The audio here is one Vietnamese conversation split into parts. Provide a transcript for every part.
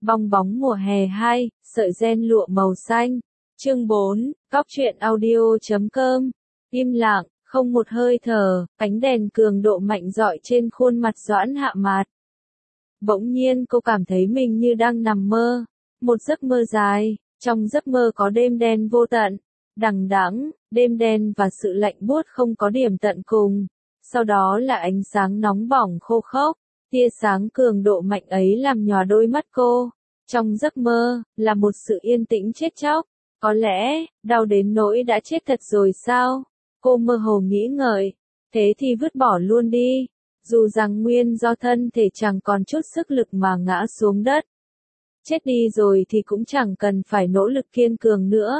Bong bóng mùa hè 2, sợi ren lụa màu xanh. Chương 4, Góc truyện audio.com. Im lặng, không một hơi thở, ánh đèn cường độ mạnh rọi trên khuôn mặt Doãn Hạ Mạt. Bỗng nhiên cô cảm thấy mình như đang nằm mơ, một giấc mơ dài, trong giấc mơ có đêm đen vô tận, đằng đẵng, đêm đen và sự lạnh buốt không có điểm tận cùng. Sau đó là ánh sáng nóng bỏng khô khốc, tia sáng cường độ mạnh ấy làm nhòa đôi mắt cô. Trong giấc mơ, là một sự yên tĩnh chết chóc, có lẽ, đau đến nỗi đã chết thật rồi sao? Cô mơ hồ nghĩ ngợi, thế thì vứt bỏ luôn đi, dù rằng nguyên do thân thể chẳng còn chút sức lực mà ngã xuống đất. Chết đi rồi thì cũng chẳng cần phải nỗ lực kiên cường nữa.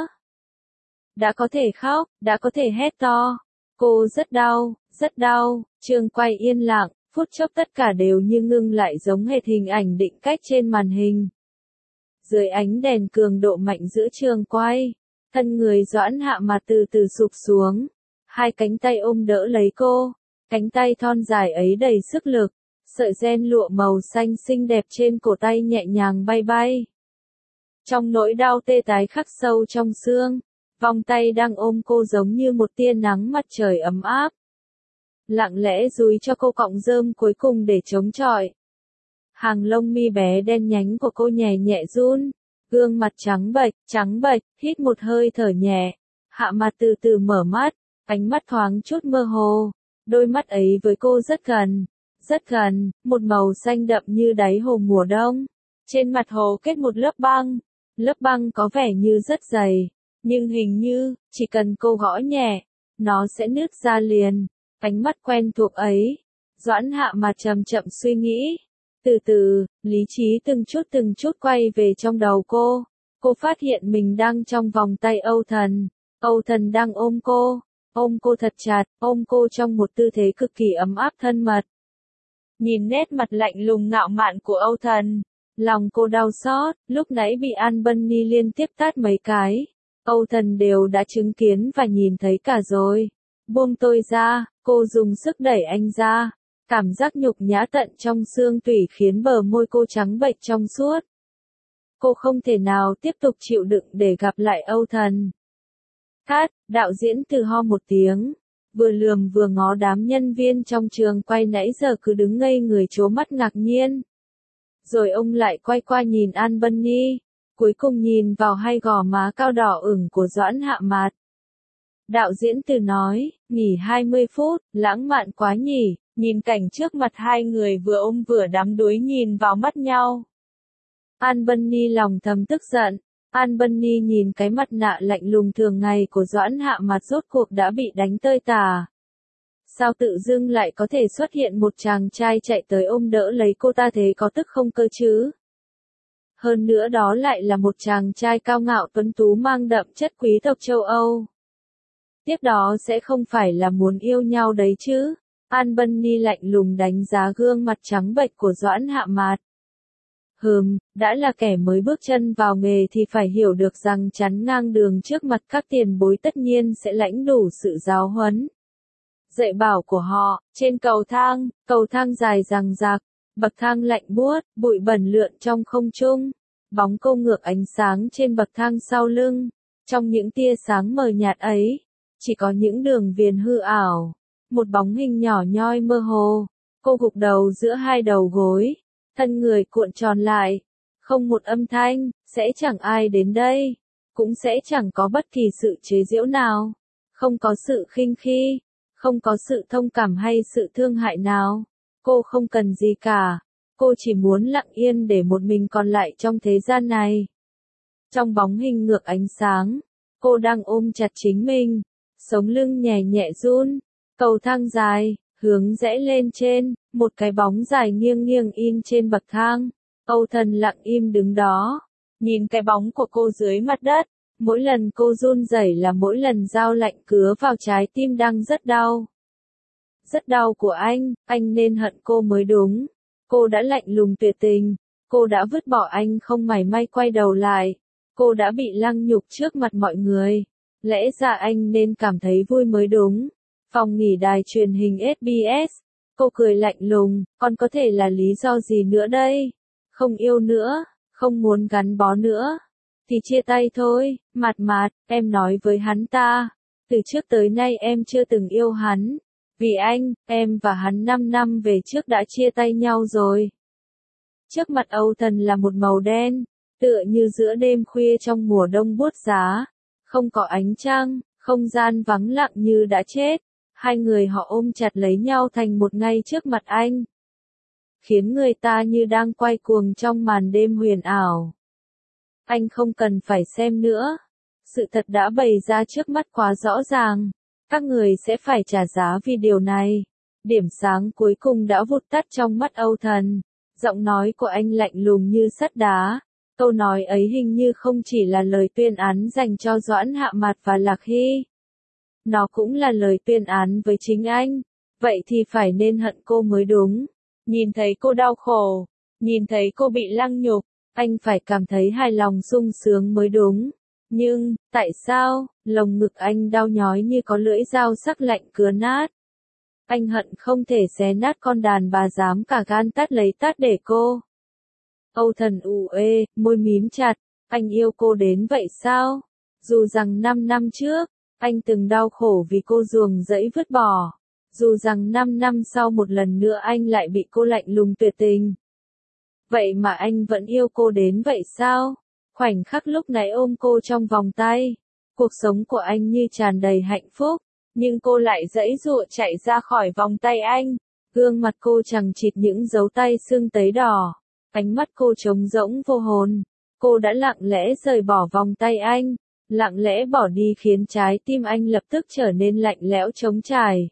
Đã có thể khóc, đã có thể hét to. Cô rất đau, trường quay yên lặng, phút chốc tất cả đều như ngưng lại giống hệt hình ảnh định cách trên màn hình. Dưới ánh đèn cường độ mạnh giữa trường quay, thân người Doãn Hạ Mạt từ từ sụp xuống, hai cánh tay ôm đỡ lấy cô, cánh tay thon dài ấy đầy sức lực, sợi ren lụa màu xanh xinh đẹp trên cổ tay nhẹ nhàng bay bay. Trong nỗi đau tê tái khắc sâu trong xương, vòng tay đang ôm cô giống như một tia nắng mặt trời ấm áp. Lặng lẽ dúi cho cô cọng rơm cuối cùng để chống chọi. Hàng lông mi bé đen nhánh của cô nhẹ nhẹ run, gương mặt trắng bệch, hít một hơi thở nhẹ. Hạ Mạt từ từ mở mắt, ánh mắt thoáng chút mơ hồ, đôi mắt ấy với cô rất gần, một màu xanh đậm như đáy hồ mùa đông. Trên mặt hồ kết một lớp băng có vẻ như rất dày, nhưng hình như, chỉ cần cô gõ nhẹ, nó sẽ nứt ra liền. Ánh mắt quen thuộc ấy, Doãn Hạ Mạt chậm chậm suy nghĩ. Từ từ, lý trí từng chút quay về trong đầu cô. Cô phát hiện mình đang trong vòng tay Âu Thần. Âu Thần đang ôm cô thật chặt, ôm cô trong một tư thế cực kỳ ấm áp thân mật. Nhìn nét mặt lạnh lùng ngạo mạn của Âu Thần, lòng cô đau xót, lúc nãy bị An Bunny liên tiếp tát mấy cái. Âu Thần đều đã chứng kiến và nhìn thấy cả rồi. Buông tôi ra, cô dùng sức đẩy anh ra. Cảm giác nhục nhã tận trong xương tủy khiến bờ môi cô trắng bệch trong suốt. Cô không thể nào tiếp tục chịu đựng để gặp lại Âu Thần. Cắt, đạo diễn Từ ho một tiếng, vừa lườm vừa ngó đám nhân viên trong trường quay nãy giờ cứ đứng ngây người trố mắt ngạc nhiên. Rồi ông lại quay qua nhìn An Bunny, cuối cùng nhìn vào hai gò má cao đỏ ửng của Doãn Hạ Mạt. Đạo diễn Từ nói, nghỉ 20 phút, lãng mạn quá nhỉ. Nhìn cảnh trước mặt hai người vừa ôm vừa đắm đuối nhìn vào mắt nhau. An Bunny lòng thầm tức giận. An Bunny nhìn cái mặt nạ lạnh lùng thường ngày của Doãn Hạ Mạt rốt cuộc đã bị đánh tơi tả. Sao tự dưng lại có thể xuất hiện một chàng trai chạy tới ôm đỡ lấy cô ta thế có tức không cơ chứ? Hơn nữa đó lại là một chàng trai cao ngạo tuấn tú mang đậm chất quý tộc châu Âu. Tiếp đó sẽ không phải là muốn yêu nhau đấy chứ? An Bunny lạnh lùng đánh giá gương mặt trắng bệch của Doãn Hạ Mạt. Đã là kẻ mới bước chân vào nghề thì phải hiểu được rằng chắn ngang đường trước mặt các tiền bối tất nhiên sẽ lãnh đủ sự giáo huấn. Dạy bảo của họ, trên cầu thang dài dằng dặc, bậc thang lạnh buốt, bụi bẩn lượn trong không trung, bóng cô ngược ánh sáng trên bậc thang sau lưng. Trong những tia sáng mờ nhạt ấy, chỉ có những đường viền hư ảo. Một bóng hình nhỏ nhoi mơ hồ, cô gục đầu giữa hai đầu gối, thân người cuộn tròn lại, không một âm thanh, sẽ chẳng ai đến đây, cũng sẽ chẳng có bất kỳ sự chế giễu nào, không có sự khinh khi, không có sự thông cảm hay sự thương hại nào, cô không cần gì cả, cô chỉ muốn lặng yên để một mình còn lại trong thế gian này. Trong bóng hình ngược ánh sáng, cô đang ôm chặt chính mình, sống lưng nhẹ nhẹ run. Cầu thang dài, hướng rẽ lên trên, một cái bóng dài nghiêng nghiêng in trên bậc thang. Âu Thần lặng im đứng đó, nhìn cái bóng của cô dưới mặt đất. Mỗi lần cô run rẩy là mỗi lần dao lạnh cứa vào trái tim đang rất đau. Rất đau của anh nên hận cô mới đúng. Cô đã lạnh lùng tuyệt tình, cô đã vứt bỏ anh không mảy may quay đầu lại. Cô đã bị lăng nhục trước mặt mọi người. Lẽ ra anh nên cảm thấy vui mới đúng. Phòng nghỉ đài truyền hình SBS. Cô cười lạnh lùng, còn có thể là lý do gì nữa đây? Không yêu nữa, không muốn gắn bó nữa, thì chia tay thôi. Mạt Mạt, em nói với hắn ta, từ trước tới nay em chưa từng yêu hắn. Vì anh, em và hắn 5 năm về trước đã chia tay nhau rồi. Trước mặt Âu Thần là một màu đen, tựa như giữa đêm khuya trong mùa đông buốt giá, không có ánh trăng, không gian vắng lặng như đã chết. Hai người họ ôm chặt lấy nhau thành một ngay trước mặt anh, khiến người ta như đang quay cuồng trong màn đêm huyền ảo. Anh không cần phải xem nữa, sự thật đã bày ra trước mắt quá rõ ràng, các người sẽ phải trả giá vì điều này. Điểm sáng cuối cùng đã vụt tắt trong mắt Âu Thần, giọng nói của anh lạnh lùng như sắt đá. Câu nói ấy hình như không chỉ là lời tuyên án dành cho Doãn Hạ Mạt và Lạc Hy. Nó cũng là lời tuyên án với chính anh. Vậy thì phải nên hận cô mới đúng. Nhìn thấy cô đau khổ, nhìn thấy cô bị lăng nhục, anh phải cảm thấy hài lòng sung sướng mới đúng. Nhưng, tại sao, lồng ngực anh đau nhói như có lưỡi dao sắc lạnh cứa nát. Anh hận không thể xé nát con đàn bà dám cả gan tát lấy tát để cô. Âu Thần ù ê, môi mím chặt, anh yêu cô đến vậy sao? Dù rằng 5 năm trước, anh từng đau khổ vì cô ruồng rẫy vứt bỏ. Dù rằng 5 năm sau một lần nữa anh lại bị cô lạnh lùng tuyệt tình. Vậy mà anh vẫn yêu cô đến vậy sao? Khoảnh khắc lúc nãy ôm cô trong vòng tay, cuộc sống của anh như tràn đầy hạnh phúc, nhưng cô lại giãy giụa chạy ra khỏi vòng tay anh. Gương mặt cô chằng chịt những dấu tay sưng tấy đỏ, ánh mắt cô trống rỗng vô hồn. Cô đã lặng lẽ rời bỏ vòng tay anh, lặng lẽ bỏ đi khiến trái tim anh lập tức trở nên lạnh lẽo trống trải.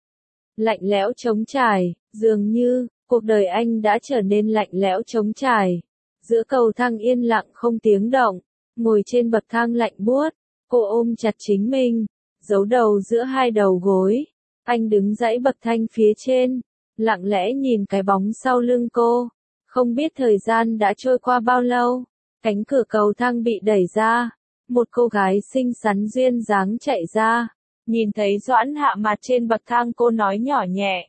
Lạnh lẽo trống trải, dường như cuộc đời anh đã trở nên lạnh lẽo trống trải. Giữa cầu thang yên lặng không tiếng động, ngồi trên bậc thang lạnh buốt, cô ôm chặt chính mình, giấu đầu giữa hai đầu gối. Anh đứng dãy bậc thang phía trên, lặng lẽ nhìn cái bóng sau lưng cô. Không biết thời gian đã trôi qua bao lâu, cánh cửa cầu thang bị đẩy ra, một cô gái xinh xắn duyên dáng chạy ra. Nhìn thấy Doãn Hạ Mạt trên bậc thang, cô nói nhỏ nhẹ.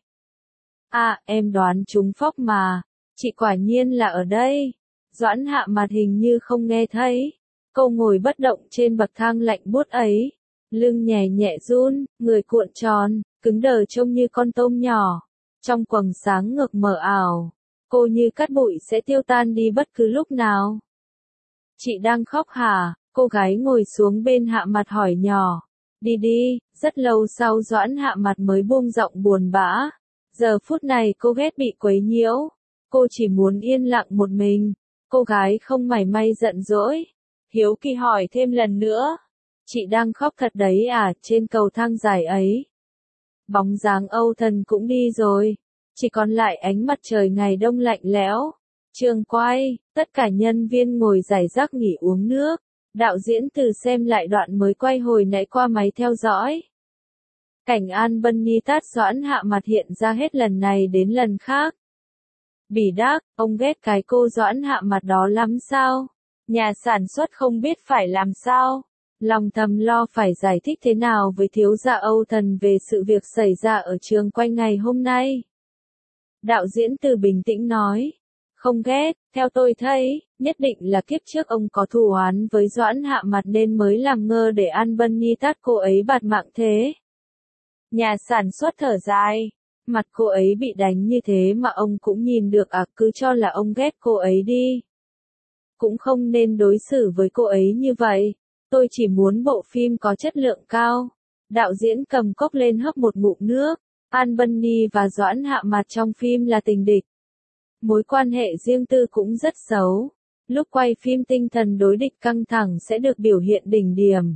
À, em đoán trúng phóc mà, chị quả nhiên là ở đây. Doãn Hạ Mạt hình như không nghe thấy. Cô ngồi bất động trên bậc thang lạnh buốt ấy, lưng nhẹ nhẹ run, người cuộn tròn, cứng đờ trông như con tôm nhỏ. Trong quầng sáng ngược mờ ảo, cô như cát bụi sẽ tiêu tan đi bất cứ lúc nào. Chị đang khóc hả? Cô gái ngồi xuống bên Hạ Mạt hỏi nhỏ. Đi đi. Rất lâu sau Doãn Hạ Mạt mới buông giọng buồn bã. Giờ phút này cô ghét bị quấy nhiễu. Cô chỉ muốn yên lặng một mình. Cô gái không mảy may giận dỗi. Hiếu kỳ hỏi thêm lần nữa. Chị đang khóc thật đấy à? Trên cầu thang dài ấy, bóng dáng Âu Thần cũng đi rồi. Chỉ còn lại ánh mặt trời ngày đông lạnh lẽo. Trường quay, tất cả nhân viên ngồi rải rác nghỉ uống nước. Đạo diễn Từ xem lại đoạn mới quay hồi nãy qua máy theo dõi. Cảnh Albany tát Doãn Hạ Mạt hiện ra hết lần này đến lần khác. Bỉ đắc, ông ghét cái cô Doãn Hạ Mạt đó lắm sao? Nhà sản xuất không biết phải làm sao? Lòng thầm lo phải giải thích thế nào với thiếu gia Âu Thần về sự việc xảy ra ở trường quay ngày hôm nay. Đạo diễn Từ bình tĩnh nói. Không ghét, theo tôi thấy, nhất định là kiếp trước ông có thù oán với Doãn Hạ Mạt nên mới làm ngơ để Albany tát cô ấy bạt mạng thế. Nhà sản xuất thở dài. Mặt cô ấy bị đánh như thế mà ông cũng nhìn được à? Cứ cho là ông ghét cô ấy đi. Cũng không nên đối xử với cô ấy như vậy. Tôi chỉ muốn bộ phim có chất lượng cao. Đạo diễn cầm cốc lên hấp một ngụm nước. Albany và Doãn Hạ Mạt trong phim là tình địch. Mối quan hệ riêng tư cũng rất xấu. Lúc quay phim tinh thần đối địch căng thẳng sẽ được biểu hiện đỉnh điểm.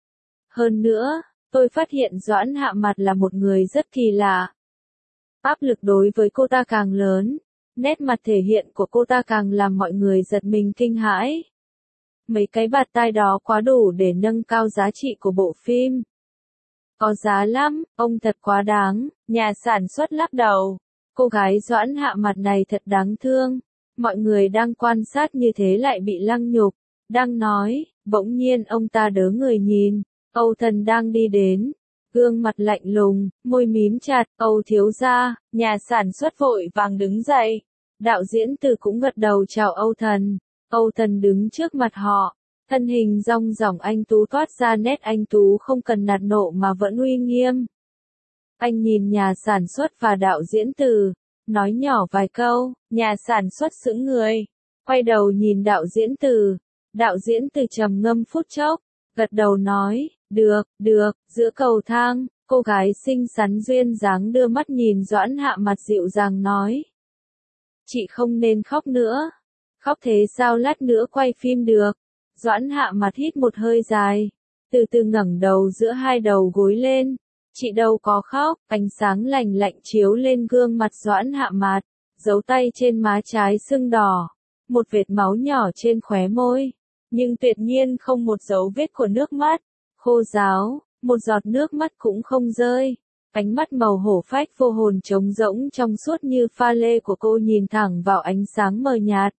Hơn nữa, tôi phát hiện Doãn Hạ Mạt là một người rất kỳ lạ. Áp lực đối với cô ta càng lớn, nét mặt thể hiện của cô ta càng làm mọi người giật mình kinh hãi. Mấy cái bạt tai đó quá đủ để nâng cao giá trị của bộ phim. Có giá lắm, ông thật quá đáng. Nhà sản xuất lắc đầu. Cô gái Doãn Hạ Mạt này thật đáng thương. Mọi người đang quan sát như thế lại bị lăng nhục. Đang nói, bỗng nhiên ông ta đớ người nhìn. Âu Thần đang đi đến. Gương mặt lạnh lùng, môi mím chặt. Âu thiếu gia. Nhà sản xuất vội vàng đứng dậy. Đạo diễn Từ cũng gật đầu chào Âu Thần. Âu Thần đứng trước mặt họ, thân hình dong dỏng anh tú toát ra nét anh tú không cần nạt nộ mà vẫn uy nghiêm. Anh nhìn nhà sản xuất và đạo diễn Từ, nói nhỏ vài câu, nhà sản xuất sững người, quay đầu nhìn đạo diễn Từ. Đạo diễn Từ trầm ngâm phút chốc, gật đầu nói, được, giữa cầu thang, cô gái xinh xắn duyên dáng đưa mắt nhìn Doãn Hạ Mặt dịu dàng nói. Chị không nên khóc nữa. Khóc thế sao lát nữa quay phim được. Doãn Hạ Mặt hít một hơi dài, từ từ ngẩng đầu giữa hai đầu gối lên. Chị đâu có khóc, ánh sáng lành lạnh chiếu lên gương mặt Doãn Hạ Mặt, dấu tay trên má trái sưng đỏ, một vệt máu nhỏ trên khóe môi, nhưng tuyệt nhiên không một dấu vết của nước mắt, khô ráo, một giọt nước mắt cũng không rơi. Ánh mắt màu hổ phách vô hồn trống rỗng trong suốt như pha lê của cô nhìn thẳng vào ánh sáng mờ nhạt.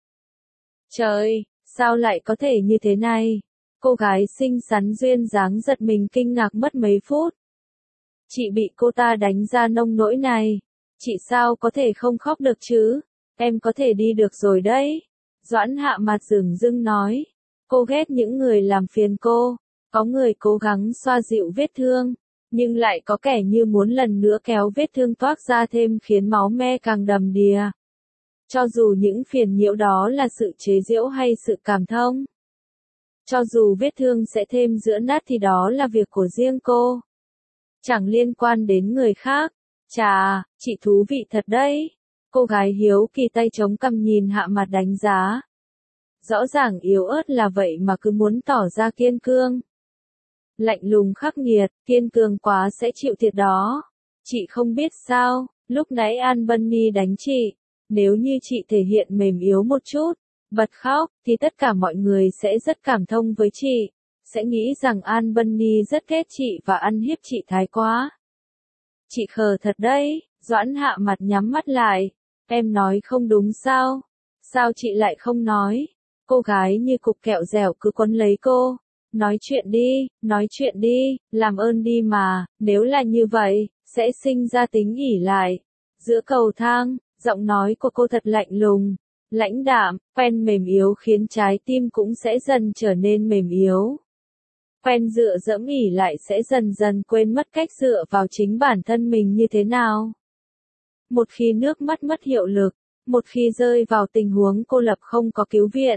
Trời, sao lại có thể như thế này? Cô gái xinh xắn duyên dáng giật mình kinh ngạc mất mấy phút. Chị bị cô ta đánh ra nông nỗi này. Chị sao có thể không khóc được chứ? Em có thể đi được rồi đấy. Doãn Hạ Mặt dửng dưng nói. Cô ghét những người làm phiền cô. Có người cố gắng xoa dịu vết thương, nhưng lại có kẻ như muốn lần nữa kéo vết thương toác ra thêm khiến máu me càng đầm đìa. Cho dù những phiền nhiễu đó là sự chế giễu hay sự cảm thông. Cho dù vết thương sẽ thêm giữa nát thì đó là việc của riêng cô. Chẳng liên quan đến người khác. Chà, chị thú vị thật đấy. Cô gái hiếu kỳ tay chống cằm nhìn Hạ Mặt đánh giá. Rõ ràng yếu ớt là vậy mà cứ muốn tỏ ra kiên cương. Lạnh lùng khắc nghiệt, kiên cường quá sẽ chịu thiệt đó. Chị không biết sao, lúc nãy An Bunny đánh chị. Nếu như chị thể hiện mềm yếu một chút, bật khóc, thì tất cả mọi người sẽ rất cảm thông với chị. Sẽ nghĩ rằng An Bunny rất ghét chị và ăn hiếp chị thái quá. Chị khờ thật đấy. Doãn Hạ Mặt nhắm mắt lại. Em nói không đúng sao? Sao chị lại không nói? Cô gái như cục kẹo dẻo cứ quấn lấy cô. Nói chuyện đi, làm ơn đi mà, nếu là như vậy, sẽ sinh ra tính ỷ lại. Giữa cầu thang, giọng nói của cô thật lạnh lùng, lãnh đạm, quen mềm yếu khiến trái tim cũng sẽ dần trở nên mềm yếu. Quen dựa dẫm ỷ lại sẽ dần dần quên mất cách dựa vào chính bản thân mình như thế nào. Một khi nước mắt mất hiệu lực, một khi rơi vào tình huống cô lập không có cứu viện.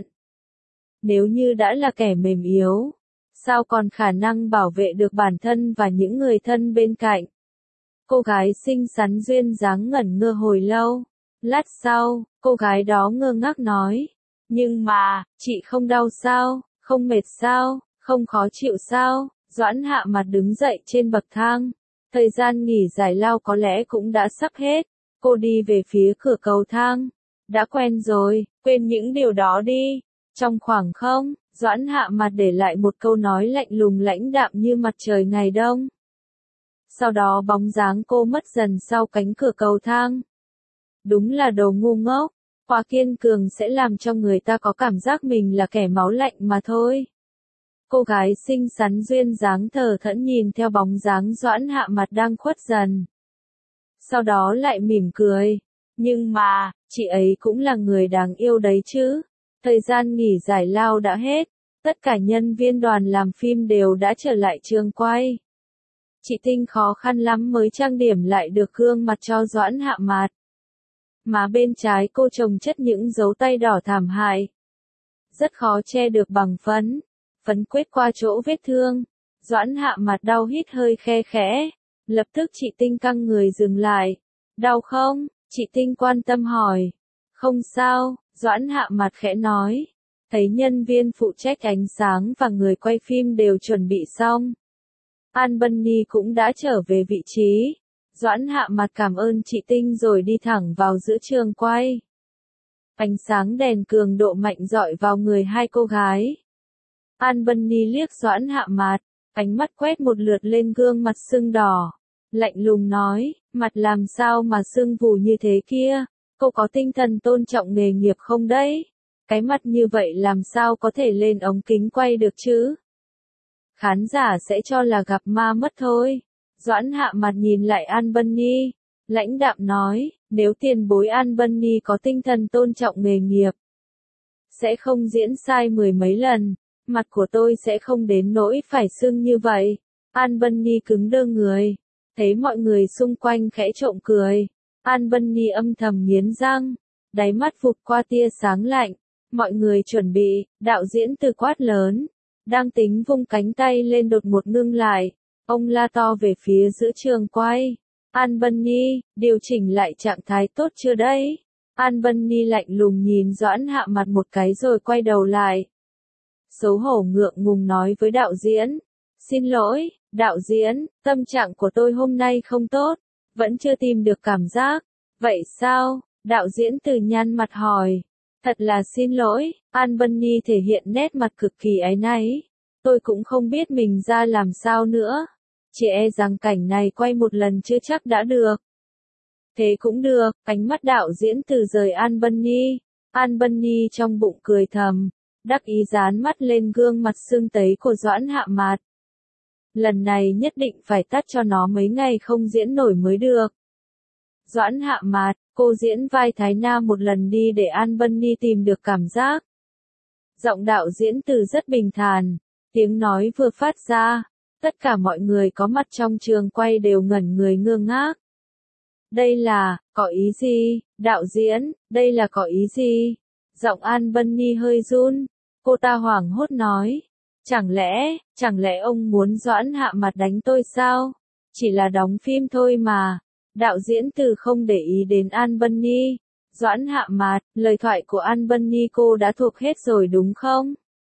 Nếu như đã là kẻ mềm yếu, sao còn khả năng bảo vệ được bản thân và những người thân bên cạnh? Cô gái xinh xắn duyên dáng ngẩn ngơ hồi lâu. Lát sau, cô gái đó ngơ ngác nói. Nhưng mà, chị không đau sao? Không mệt sao? Không khó chịu sao? Doãn Hạ Mặt đứng dậy trên bậc thang. Thời gian nghỉ giải lao có lẽ cũng đã sắp hết. Cô đi về phía cửa cầu thang. Đã quen rồi, quên những điều đó đi. Trong khoảng không, Doãn Hạ Mặt để lại một câu nói lạnh lùng lãnh đạm như mặt trời ngày đông. Sau đó bóng dáng cô mất dần sau cánh cửa cầu thang. Đúng là đồ ngu ngốc, quá kiên cường sẽ làm cho người ta có cảm giác mình là kẻ máu lạnh mà thôi. Cô gái xinh xắn duyên dáng thờ thẫn nhìn theo bóng dáng Doãn Hạ Mặt đang khuất dần. Sau đó lại mỉm cười. Nhưng mà, chị ấy cũng là người đáng yêu đấy chứ. Thời gian nghỉ giải lao đã hết. Tất cả nhân viên đoàn làm phim đều đã trở lại trường quay. Chị Tinh khó khăn lắm mới trang điểm lại được gương mặt cho Doãn Hạ Mặt. Má bên trái cô chồng chất những dấu tay đỏ thảm hại. Rất khó che được bằng phấn. Phấn quét qua chỗ vết thương. Doãn Hạ Mặt đau hít hơi khe khẽ. Lập tức chị Tinh căng người dừng lại. Đau không? Chị Tinh quan tâm hỏi. Không sao, Doãn Hạ Mặt khẽ nói. Thấy nhân viên phụ trách ánh sáng và người quay phim đều chuẩn bị xong. An Bunny cũng đã trở về vị trí. Doãn Hạ Mặt cảm ơn chị Tinh rồi đi thẳng vào giữa trường quay. Ánh sáng đèn cường độ mạnh rọi vào người hai cô gái. An Bunny liếc Doãn Hạ Mặt, ánh mắt quét một lượt lên gương mặt sưng đỏ. Lạnh lùng nói, mặt làm sao mà sưng vù như thế kia, cô có tinh thần tôn trọng nghề nghiệp không đấy? Cái mặt như vậy làm sao có thể lên ống kính quay được chứ? Khán giả sẽ cho là gặp ma mất thôi. Doãn Hạ Mặt nhìn lại An Bunny, lãnh đạm nói, nếu tiền bối An Bunny có tinh thần tôn trọng nghề nghiệp, sẽ không diễn sai mười mấy lần, mặt của tôi sẽ không đến nỗi phải sưng như vậy. An Bunny cứng đơ người, thấy mọi người xung quanh khẽ trộm cười. An Bunny âm thầm nghiến răng, đáy mắt vụt qua tia sáng lạnh. Mọi người chuẩn bị, đạo diễn Từ quát lớn. Đang tính vung cánh tay lên đột ngột ngưng lại. Ông la to về phía giữa trường quay. An Bunny, điều chỉnh lại trạng thái tốt chưa đấy? An Bunny lạnh lùng nhìn Doãn Hạ Mặt một cái rồi quay đầu lại. Xấu hổ ngượng ngùng nói với đạo diễn. Xin lỗi, đạo diễn, tâm trạng của tôi hôm nay không tốt, vẫn chưa tìm được cảm giác. Vậy sao? Đạo diễn Từ nhăn mặt hỏi. Thật là xin lỗi, An Bunny thể hiện nét mặt cực kỳ áy náy. Tôi cũng không biết mình ra làm sao nữa. Chỉ e rằng cảnh này quay một lần chưa chắc đã được. Thế cũng được, ánh mắt đạo diễn Từ rời An Bunny. An Bunny trong bụng cười thầm, đắc ý dán mắt lên gương mặt sưng tấy của Doãn Hạ Mạt. Lần này nhất định phải tắt cho nó mấy ngày không diễn nổi mới được. Doãn Hạ Mạt, cô diễn vai Thái Nam một lần đi để An Bunny tìm được cảm giác. Giọng đạo diễn Từ rất bình thản, tiếng nói vừa phát ra, tất cả mọi người có mặt trong trường quay đều ngẩn người ngơ ngác. Đây là, có ý gì, đạo diễn, đây là có ý gì? Giọng An Bunny hơi run, cô ta hoảng hốt nói. Chẳng lẽ ông muốn Doãn Hạ Mặt đánh tôi sao? Chỉ là đóng phim thôi mà. Đạo diễn Từ không để ý đến An Bunny. Doãn Hạ Mặt, lời thoại của An Bunny cô đã thuộc hết rồi đúng không?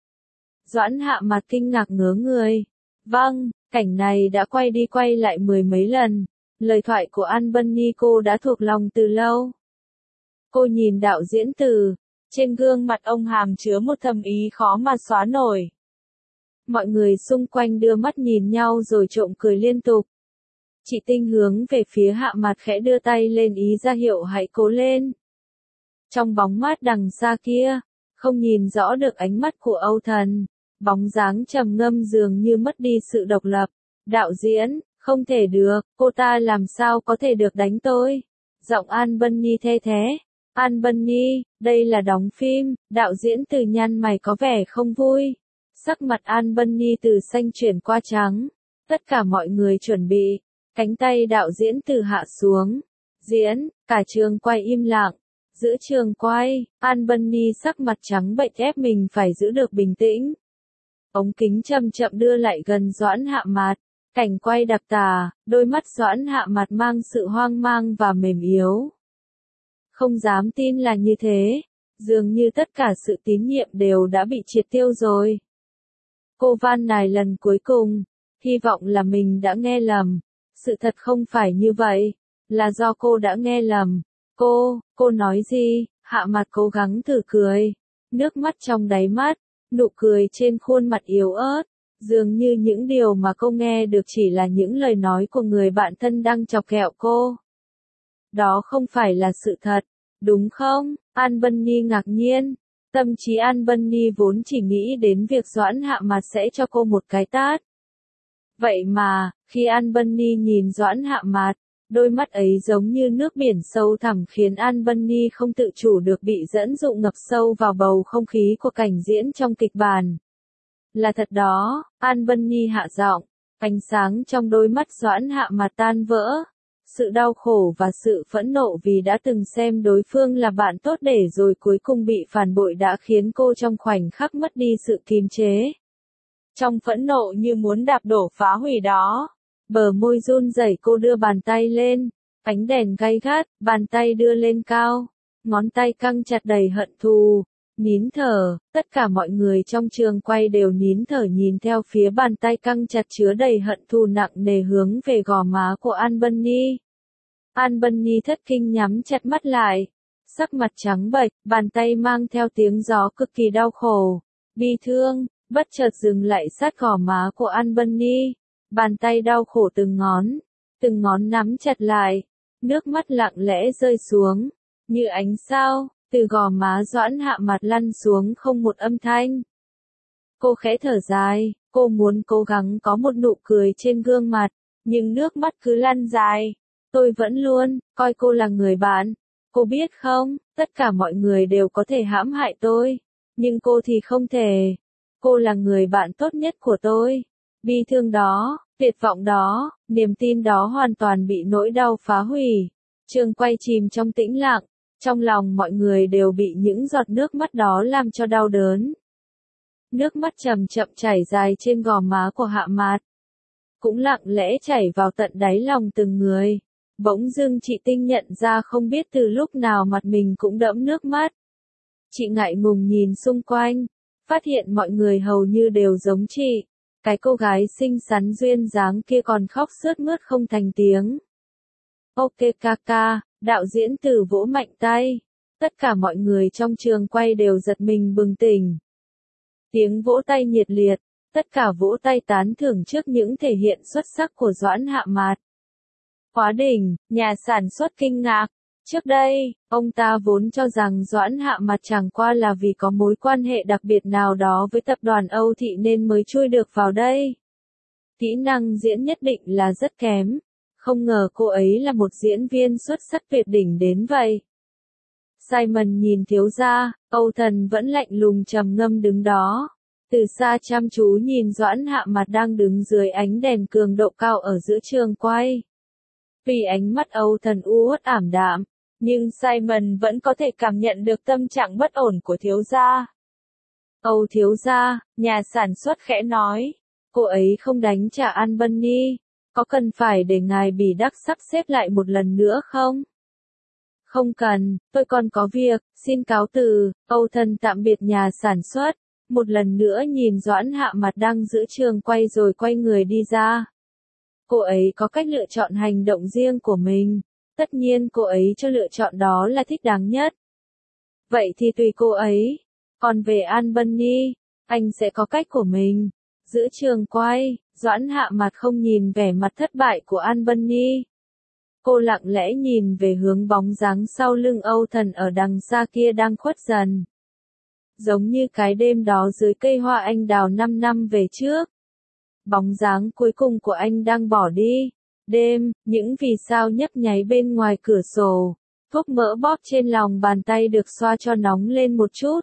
Doãn Hạ Mặt kinh ngạc ngớ người. Vâng, cảnh này đã quay đi quay lại mười mấy lần. Lời thoại của An Bunny cô đã thuộc lòng từ lâu. Cô nhìn đạo diễn Từ, trên gương mặt ông hàm chứa một thâm ý khó mà xóa nổi. Mọi người xung quanh đưa mắt nhìn nhau rồi trộm cười liên tục. Chị Tinh hướng về phía Hạ Mặt khẽ đưa tay lên ý ra hiệu hãy cố lên. Trong bóng mát đằng xa kia, không nhìn rõ được ánh mắt của Âu Thần, bóng dáng trầm ngâm dường như mất đi sự độc lập. Đạo diễn, không thể được, cô ta làm sao có thể được đánh tôi? Giọng An Bunny the thế. An Bunny, đây là đóng phim, đạo diễn Từ nhăn mày có vẻ không vui. Sắc mặt An Bunny từ xanh chuyển qua trắng. Tất cả mọi người chuẩn bị. Cánh tay đạo diễn Từ hạ xuống. Diễn, cả trường quay im lặng. Giữa trường quay, An Bunny sắc mặt trắng bệch ép mình phải giữ được bình tĩnh. Ống kính chậm chậm đưa lại gần Doãn Hạ Mặt. Cảnh quay đặc tả, đôi mắt Doãn Hạ Mặt mang sự hoang mang và mềm yếu. Không dám tin là như thế. Dường như tất cả sự tín nhiệm đều đã bị triệt tiêu rồi. Cô van nài lần cuối cùng, hy vọng là mình đã nghe lầm. Sự thật không phải như vậy, là do cô đã nghe lầm. Cô nói gì? Hạ Mặt cố gắng thử cười. Nước mắt trong đáy mắt, nụ cười trên khuôn mặt yếu ớt. Dường như những điều mà cô nghe được chỉ là những lời nói của người bạn thân đang chọc ghẹo cô. Đó không phải là sự thật, đúng không? An Bunny ngạc nhiên. Tâm trí An Bunny vốn chỉ nghĩ đến việc Doãn Hạ Mặt sẽ cho cô một cái tát. Vậy mà, khi An Bunny nhìn Doãn Hạ Mặt, đôi mắt ấy giống như nước biển sâu thẳm khiến An Bunny không tự chủ được bị dẫn dụ ngập sâu vào bầu không khí của cảnh diễn trong kịch bản. Là thật đó, An Bunny hạ giọng, ánh sáng trong đôi mắt Doãn Hạ Mặt tan vỡ. Sự đau khổ và sự phẫn nộ vì đã từng xem đối phương là bạn tốt để rồi cuối cùng bị phản bội đã khiến cô trong khoảnh khắc mất đi sự kiềm chế. Trong phẫn nộ như muốn đạp đổ phá hủy đó, bờ môi run rẩy cô đưa bàn tay lên, ánh đèn gay gắt, bàn tay đưa lên cao, ngón tay căng chặt đầy hận thù. Nín thở, tất cả mọi người trong trường quay đều nín thở nhìn theo phía bàn tay căng chặt chứa đầy hận thù nặng nề hướng về gò má của An Bunny. An Bunny thất kinh nhắm chặt mắt lại, sắc mặt trắng bệch, bàn tay mang theo tiếng gió cực kỳ đau khổ, bi thương, bất chợt dừng lại sát gò má của An Bunny. Bàn tay đau khổ từng ngón nắm chặt lại, nước mắt lặng lẽ rơi xuống, như ánh sao. Từ gò má Doãn Hạ Mặt lăn xuống không một âm thanh. Cô khẽ thở dài, cô muốn cố gắng có một nụ cười trên gương mặt, nhưng nước mắt cứ lăn dài. Tôi vẫn luôn coi cô là người bạn. Cô biết không, tất cả mọi người đều có thể hãm hại tôi. Nhưng cô thì không thể. Cô là người bạn tốt nhất của tôi. Bi thương đó, tuyệt vọng đó, niềm tin đó hoàn toàn bị nỗi đau phá hủy. Trường quay chìm trong tĩnh lặng, trong lòng mọi người đều bị những giọt nước mắt đó làm cho đau đớn. Nước mắt chậm chậm chảy dài trên gò má của Hạ Mạt, cũng lặng lẽ chảy vào tận đáy lòng từng người. Bỗng dưng chị Tinh nhận ra không biết từ lúc nào mặt mình cũng đẫm nước mắt. Chị ngại ngùng nhìn xung quanh, phát hiện mọi người hầu như đều giống chị. Cái cô gái xinh xắn duyên dáng kia còn khóc sướt mướt không thành tiếng. Ok kaka, đạo diễn Từ vỗ mạnh tay. Tất cả mọi người trong trường quay đều giật mình bừng tỉnh. Tiếng vỗ tay nhiệt liệt, tất cả vỗ tay tán thưởng trước những thể hiện xuất sắc của Doãn Hạ Mạt. Quá đỉnh, nhà sản xuất kinh ngạc. Trước đây, ông ta vốn cho rằng Doãn Hạ Mạt chẳng qua là vì có mối quan hệ đặc biệt nào đó với tập đoàn Âu Thị nên mới chui được vào đây. Kỹ năng diễn nhất định là rất kém. Không ngờ cô ấy là một diễn viên xuất sắc tuyệt đỉnh đến vậy. Simon nhìn thiếu gia, Âu Thần vẫn lạnh lùng trầm ngâm đứng đó. Từ xa chăm chú nhìn Doãn Hạ Mạt đang đứng dưới ánh đèn cường độ cao ở giữa trường quay. Vì ánh mắt Âu Thần u uất ảm đạm, nhưng Simon vẫn có thể cảm nhận được tâm trạng bất ổn của thiếu gia. Âu thiếu gia, nhà sản xuất khẽ nói, cô ấy không đánh trả Albany, có cần phải để ngài Bỉ Đắc sắp xếp lại một lần nữa không? Không cần, tôi còn có việc, xin cáo từ. Âu Thần tạm biệt nhà sản xuất, một lần nữa nhìn Doãn Hạ Mạt đang giữ trường quay rồi quay người đi ra. Cô ấy có cách lựa chọn hành động riêng của mình, tất nhiên cô ấy cho lựa chọn đó là thích đáng nhất. Vậy thì tùy cô ấy, còn về Albany, anh sẽ có cách của mình. Giữa trường quay, Doãn Hạ Mạt không nhìn vẻ mặt thất bại của Albany. Cô lặng lẽ nhìn về hướng bóng dáng sau lưng Âu Thần ở đằng xa kia đang khuất dần. Giống như cái đêm đó dưới cây hoa anh đào 5 năm về trước. Bóng dáng cuối cùng của anh đang bỏ đi. Đêm, những vì sao nhấp nháy bên ngoài cửa sổ. Thuốc mỡ bóp trên lòng bàn tay được xoa cho nóng lên một chút.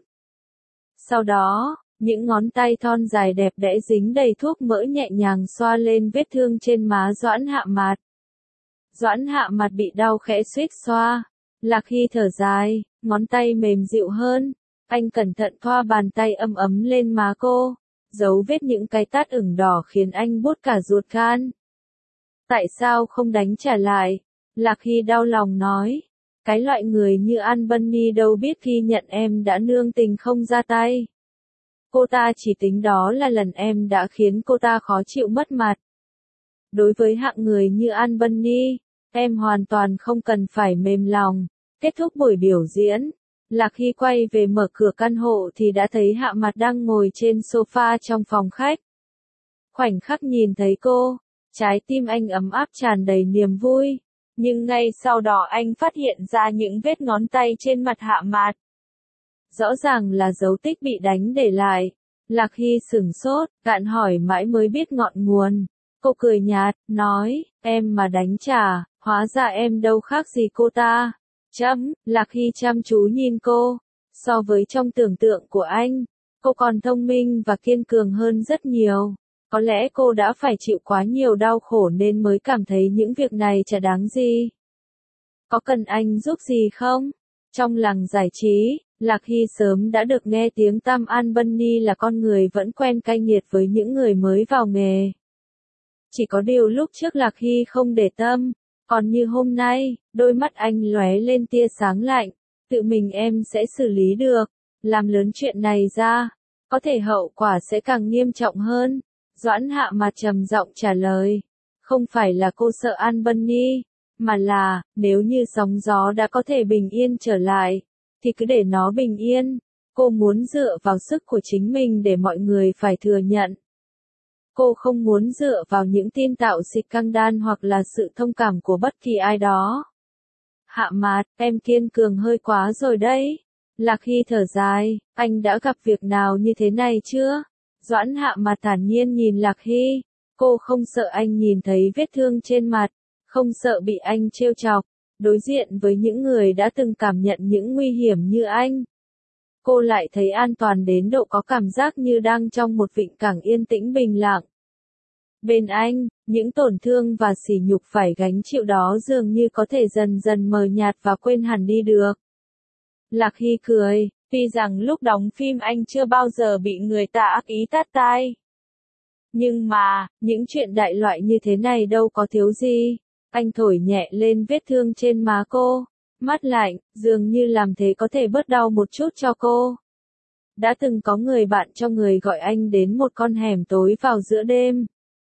Sau đó, những ngón tay thon dài đẹp đẽ dính đầy thuốc mỡ nhẹ nhàng xoa lên vết thương trên má Doãn Hạ Mạt. Doãn Hạ Mạt bị đau khẽ suýt xoa. Lạc Hy thở dài, ngón tay mềm dịu hơn. Anh cẩn thận thoa bàn tay ấm ấm lên má cô. Dấu vết những cái tát ửng đỏ khiến anh buốt cả ruột gan. Tại sao không đánh trả lại? Lạc Hy đau lòng nói. Cái loại người như Albany đâu biết khi nhận em đã nương tình không ra tay. Cô ta chỉ tính đó là lần em đã khiến cô ta khó chịu mất mặt. Đối với hạng người như Albany, em hoàn toàn không cần phải mềm lòng. Kết thúc buổi biểu diễn, Lạc Hy quay về mở cửa căn hộ thì đã thấy Hạ Mạt đang ngồi trên sofa trong phòng khách. Khoảnh khắc nhìn thấy cô, trái tim anh ấm áp tràn đầy niềm vui. Nhưng ngay sau đó anh phát hiện ra những vết ngón tay trên mặt Hạ Mạt. Rõ ràng là dấu tích bị đánh để lại. Lạc Hy sửng sốt, gạn hỏi mãi mới biết ngọn nguồn. Cô cười nhạt, nói, em mà đánh trả, hóa ra em đâu khác gì cô ta. Lạc Hy chăm chú nhìn cô. So với trong tưởng tượng của anh, cô còn thông minh và kiên cường hơn rất nhiều. Có lẽ cô đã phải chịu quá nhiều đau khổ nên mới cảm thấy những việc này chả đáng gì. Có cần anh giúp gì không? Trong làng giải trí, Lạc Hy sớm đã được nghe tiếng tăm Albany là con người vẫn quen cay nghiệt với những người mới vào nghề. Chỉ có điều lúc trước Lạc Hy không để tâm, còn như hôm nay, đôi mắt anh lóe lên tia sáng lạnh, tự mình em sẽ xử lý được, làm lớn chuyện này ra, có thể hậu quả sẽ càng nghiêm trọng hơn. Doãn Hạ Mạt trầm giọng trả lời, không phải là cô sợ Albany, mà là, nếu như sóng gió đã có thể bình yên trở lại, thì cứ để nó bình yên. Cô muốn dựa vào sức của chính mình để mọi người phải thừa nhận. Cô không muốn dựa vào những tin tạo scandal hoặc là sự thông cảm của bất kỳ ai đó. Hạ Mạt, em kiên cường hơi quá rồi đấy. Lạc Hy thở dài, anh đã gặp việc nào như thế này chưa? Doãn Hạ Mạt thản nhiên nhìn Lạc Hy. Cô không sợ anh nhìn thấy vết thương trên mặt, không sợ bị anh trêu chọc, đối diện với những người đã từng cảm nhận những nguy hiểm như anh. cô lại thấy an toàn đến độ có cảm giác như đang trong một vịnh cảng yên tĩnh bình lặng. Bên anh, những tổn thương và sỉ nhục phải gánh chịu đó dường như có thể dần dần mờ nhạt và quên hẳn đi được. Lạc Hy cười, tuy rằng lúc đóng phim anh chưa bao giờ bị người ta ác ý tát tai. Nhưng mà, những chuyện đại loại như thế này đâu có thiếu gì. Anh thổi nhẹ lên vết thương trên má cô, mắt lạnh, dường như làm thế có thể bớt đau một chút cho cô. Đã từng có người bạn cho người gọi anh đến một con hẻm tối vào giữa đêm.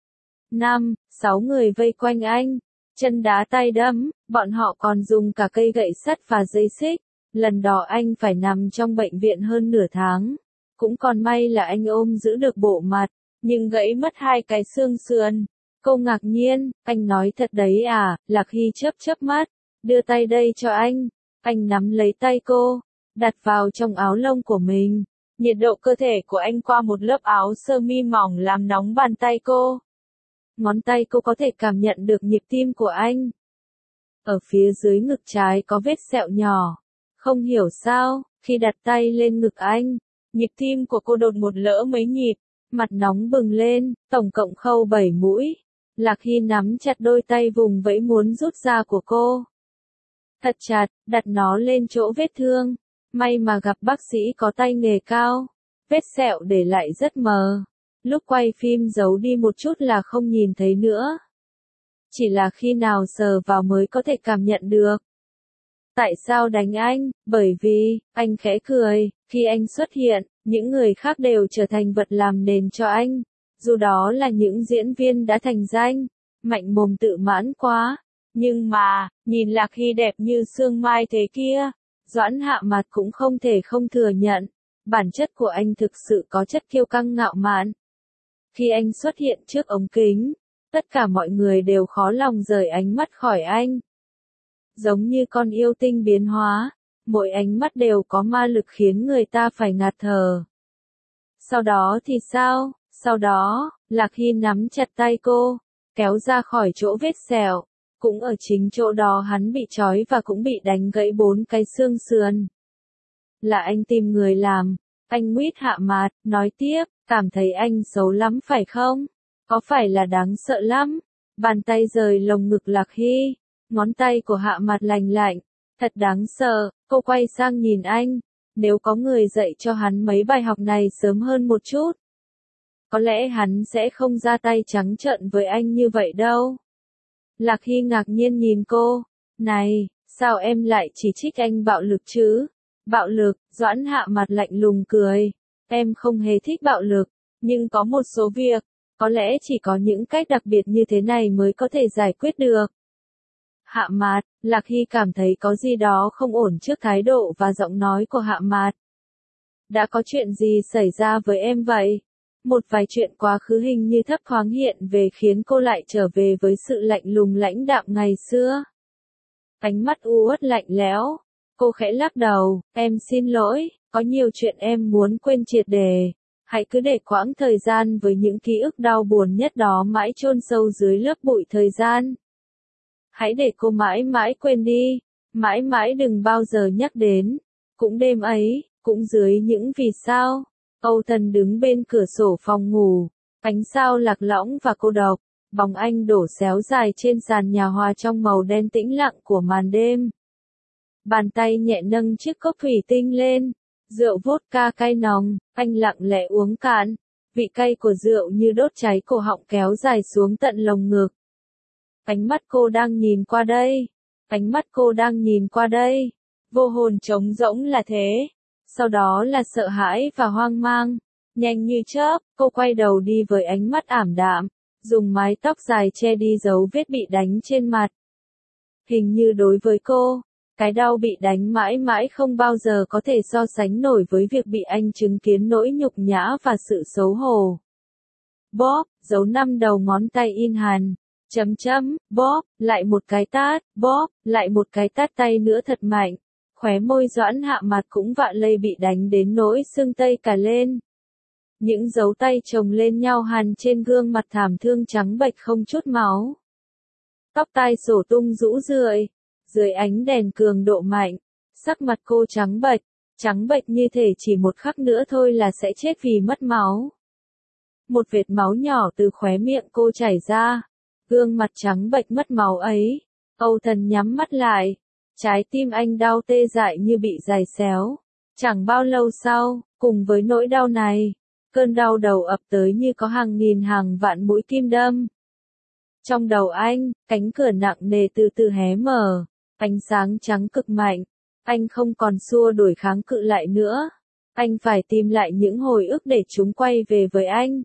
5-6 người vây quanh anh, chân đá tay đấm, bọn họ còn dùng cả cây gậy sắt và dây xích. Lần đó anh phải nằm trong bệnh viện hơn nửa tháng. Cũng còn may là anh ôm giữ được bộ mặt, nhưng gãy mất 2 cái xương sườn. Cô ngạc nhiên, anh nói thật đấy à? Lạc Hy chớp chớp mắt, đưa tay đây cho anh. Anh nắm lấy tay cô, đặt vào trong áo lông của mình. Nhiệt độ cơ thể của anh qua một lớp áo sơ mi mỏng làm nóng bàn tay cô. Ngón tay cô có thể cảm nhận được nhịp tim của anh. Ở phía dưới ngực trái có vết sẹo nhỏ. Không hiểu sao, khi đặt tay lên ngực anh, nhịp tim của cô đột một lỡ mấy nhịp, mặt nóng bừng lên, tổng cộng khâu 7 mũi. Lạc Hy nắm chặt đôi tay vùng vẫy muốn rút ra của cô. Thật chặt, đặt nó lên chỗ vết thương. May mà gặp bác sĩ có tay nghề cao. Vết sẹo để lại rất mờ. Lúc quay phim giấu đi một chút là không nhìn thấy nữa. Chỉ là khi nào sờ vào mới có thể cảm nhận được. Tại sao đánh anh? Bởi vì, anh khẽ cười, khi anh xuất hiện, những người khác đều trở thành vật làm nền cho anh. Dù đó là những diễn viên đã thành danh, mạnh mồm tự mãn quá. Nhưng mà, nhìn Lạc Hy đẹp như sương mai thế kia, Doãn Hạ Mạt cũng không thể không thừa nhận. Bản chất của anh thực sự có chất kiêu căng ngạo mạn. Khi anh xuất hiện trước ống kính, tất cả mọi người đều khó lòng rời ánh mắt khỏi anh. Giống như con yêu tinh biến hóa, mỗi ánh mắt đều có ma lực khiến người ta phải ngạt thở. Sau đó thì sao? Sau đó, Lạc Hy nắm chặt tay cô, kéo ra khỏi chỗ vết sẹo. Cũng ở chính chỗ đó hắn bị trói và cũng bị đánh gãy 4 cái xương sườn. Là anh tìm người làm. Anh nguyết Hạ Mạt, nói tiếp, cảm thấy anh xấu lắm phải không? Có phải là đáng sợ lắm? Bàn tay rời lồng ngực Lạc Hy. Ngón tay của Hạ Mạt lành lạnh. Thật đáng sợ, cô quay sang nhìn anh. Nếu có người dạy cho hắn mấy bài học này sớm hơn một chút, có lẽ hắn sẽ không ra tay trắng trợn với anh như vậy đâu. Lạc Hy ngạc nhiên nhìn cô. Này, sao em lại chỉ trích anh bạo lực chứ? Bạo lực, Doãn Hạ Mạt lạnh lùng cười. Em không hề thích bạo lực, nhưng có một số việc, có lẽ chỉ có những cách đặc biệt như thế này mới có thể giải quyết được. Hạ Mạt, Lạc Hy cảm thấy có gì đó không ổn trước thái độ và giọng nói của Hạ Mạt. Đã có chuyện gì xảy ra với em vậy? Một vài chuyện quá khứ hình như thấp thoáng hiện về khiến cô lại trở về với sự lạnh lùng lãnh đạm ngày xưa. Ánh mắt u uất lạnh lẽo. Cô khẽ lắc đầu, em xin lỗi, có nhiều chuyện em muốn quên triệt để. Hãy cứ để quãng thời gian với những ký ức đau buồn nhất đó mãi chôn sâu dưới lớp bụi thời gian. Hãy để cô mãi mãi quên đi, mãi mãi đừng bao giờ nhắc đến. Cũng đêm ấy, cũng dưới những vì sao, Âu Thần đứng bên cửa sổ phòng ngủ, ánh sao lạc lõng và cô độc, bóng anh đổ xéo dài trên sàn nhà hòa trong màu đen tĩnh lặng của màn đêm. Bàn tay nhẹ nâng chiếc cốc thủy tinh lên, rượu vodka cay nồng, anh lặng lẽ uống cạn, vị cay của rượu như đốt cháy cổ họng kéo dài xuống tận lồng ngực. Ánh mắt cô đang nhìn qua đây, ánh mắt cô đang nhìn qua đây, vô hồn trống rỗng là thế, sau đó là sợ hãi và hoang mang, nhanh như chớp, cô quay đầu đi với ánh mắt ảm đạm, dùng mái tóc dài che đi dấu vết bị đánh trên mặt. Hình như đối với cô, cái đau bị đánh mãi mãi không bao giờ có thể so sánh nổi với việc bị anh chứng kiến nỗi nhục nhã và sự xấu hổ. Bóp, dấu 5 đầu ngón tay in hằn. Chấm chấm, bóp, lại một cái tát, bóp, lại một cái tát tay nữa thật mạnh. Khóe môi Doãn Hạ Mạt cũng vạ lây bị đánh đến nỗi sưng tây cả lên. Những dấu tay chồng lên nhau hằn trên gương mặt thảm thương trắng bệch không chút máu. Tóc tai xổ tung rũ rượi, dưới ánh đèn cường độ mạnh, sắc mặt cô trắng bệch, trắng bệch như thể chỉ một khắc nữa thôi là sẽ chết vì mất máu. Một vệt máu nhỏ từ khóe miệng cô chảy ra, gương mặt trắng bệch mất máu ấy. Âu Thần nhắm mắt lại, trái tim anh đau tê dại như bị giày xéo. Chẳng bao lâu sau, cùng với nỗi đau này, cơn đau đầu ập tới như có hàng nghìn hàng vạn mũi kim đâm. Trong đầu anh, cánh cửa nặng nề từ từ hé mở, ánh sáng trắng cực mạnh. Anh không còn xua đuổi kháng cự lại nữa. Anh phải tìm lại những hồi ức để chúng quay về với anh.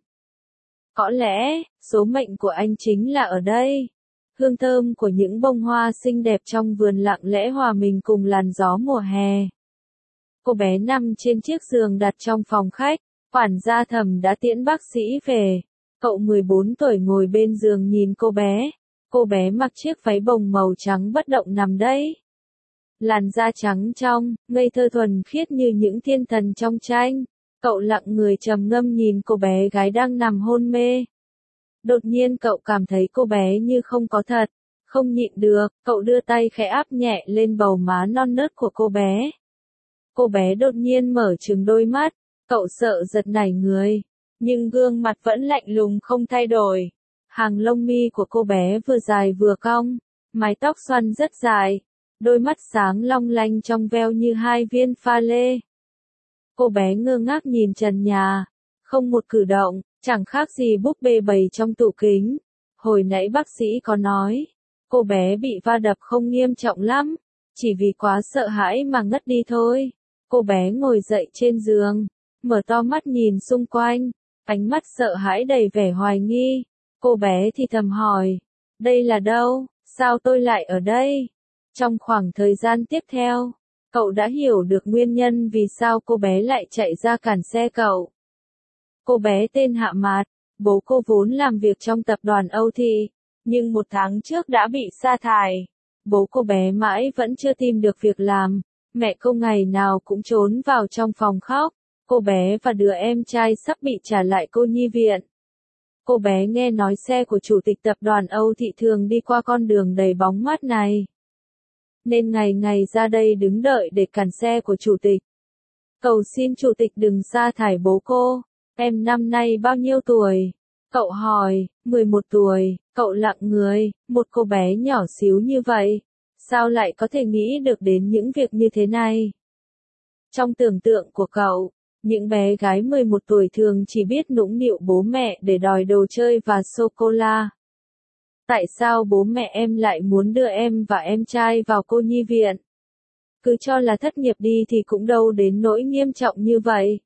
Có lẽ, số mệnh của anh chính là ở đây. Hương thơm của những bông hoa xinh đẹp trong vườn lặng lẽ hòa mình cùng làn gió mùa hè. Cô bé nằm trên chiếc giường đặt trong phòng khách, quản gia Thẩm đã tiễn bác sĩ về. Cậu 14 tuổi ngồi bên giường nhìn cô bé. Cô bé mặc chiếc váy bồng màu trắng bất động nằm đấy. Làn da trắng trong, ngây thơ thuần khiết như những thiên thần trong tranh. Cậu lặng người trầm ngâm nhìn cô bé gái đang nằm hôn mê. Đột nhiên cậu cảm thấy cô bé như không có thật. Không nhịn được, cậu đưa tay khẽ áp nhẹ lên bầu má non nớt của cô bé. Cô bé đột nhiên mở trừng đôi mắt. Cậu sợ giật nảy người. Nhưng gương mặt vẫn lạnh lùng không thay đổi. Hàng lông mi của cô bé vừa dài vừa cong. Mái tóc xoăn rất dài. Đôi mắt sáng long lanh trong veo như hai viên pha lê. Cô bé ngơ ngác nhìn trần nhà. Không một cử động, chẳng khác gì búp bê bày trong tủ kính. Hồi nãy bác sĩ có nói, cô bé bị va đập không nghiêm trọng lắm. Chỉ vì quá sợ hãi mà ngất đi thôi. Cô bé ngồi dậy trên giường, mở to mắt nhìn xung quanh. Ánh mắt sợ hãi đầy vẻ hoài nghi. Cô bé thì thầm hỏi, đây là đâu, sao tôi lại ở đây? Trong khoảng thời gian tiếp theo, cậu đã hiểu được nguyên nhân vì sao cô bé lại chạy ra cản xe cậu. Cô bé tên Hạ Mạt, bố cô vốn làm việc trong tập đoàn Âu Thị, nhưng 1 tháng trước đã bị sa thải. Bố cô bé mãi vẫn chưa tìm được việc làm, mẹ cô ngày nào cũng trốn vào trong phòng khóc. Cô bé và đứa em trai sắp bị trả lại cô nhi viện. Cô bé nghe nói xe của chủ tịch tập đoàn Âu Thị thường đi qua con đường đầy bóng mát này. Nên ngày ngày ra đây đứng đợi để cản xe của chủ tịch. Cầu xin chủ tịch đừng sa thải bố cô. Em năm nay bao nhiêu tuổi? Cậu hỏi, 11 tuổi, cậu lặng người, một cô bé nhỏ xíu như vậy. Sao lại có thể nghĩ được đến những việc như thế này? Trong tưởng tượng của cậu, những bé gái 11 tuổi thường chỉ biết nũng nịu bố mẹ để đòi đồ chơi và sô-cô-la. Tại sao bố mẹ em lại muốn đưa em và em trai vào cô nhi viện? Cứ cho là thất nghiệp đi thì cũng đâu đến nỗi nghiêm trọng như vậy.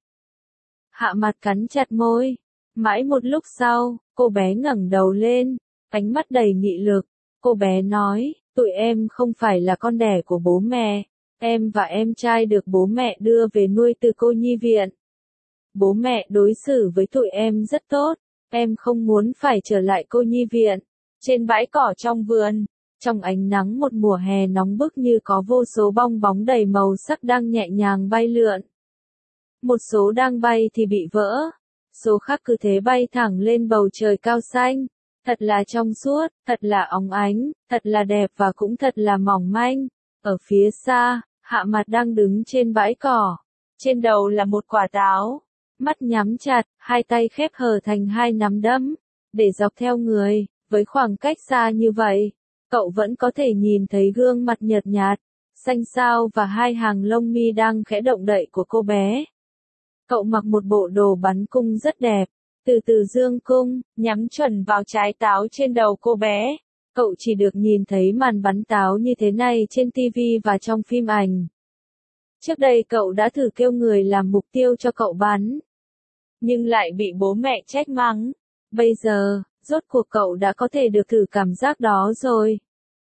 Hạ Mặt cắn chặt môi. Mãi một lúc sau, cô bé ngẩng đầu lên, ánh mắt đầy nghị lực. Cô bé nói, tụi em không phải là con đẻ của bố mẹ. Em và em trai được bố mẹ đưa về nuôi từ cô nhi viện. Bố mẹ đối xử với tụi em rất tốt. Em không muốn phải trở lại cô nhi viện. Trên bãi cỏ trong vườn, trong ánh nắng một mùa hè nóng bức như có vô số bong bóng đầy màu sắc đang nhẹ nhàng bay lượn. Một số đang bay thì bị vỡ, số khác cứ thế bay thẳng lên bầu trời cao xanh. Thật là trong suốt, thật là óng ánh, thật là đẹp và cũng thật là mỏng manh. Ở phía xa, Hạ Mặt đang đứng trên bãi cỏ. Trên đầu là một quả táo. Mắt nhắm chặt, hai tay khép hờ thành hai nắm đấm. Để dọc theo người, với khoảng cách xa như vậy, cậu vẫn có thể nhìn thấy gương mặt nhợt nhạt, xanh xao và hai hàng lông mi đang khẽ động đậy của cô bé. Cậu mặc một bộ đồ bắn cung rất đẹp, từ từ dương cung, nhắm chuẩn vào trái táo trên đầu cô bé. Cậu chỉ được nhìn thấy màn bắn táo như thế này trên TV và trong phim ảnh. Trước đây cậu đã thử kêu người làm mục tiêu cho cậu bắn, nhưng lại bị bố mẹ trách mắng. Bây giờ, rốt cuộc cậu đã có thể được thử cảm giác đó rồi.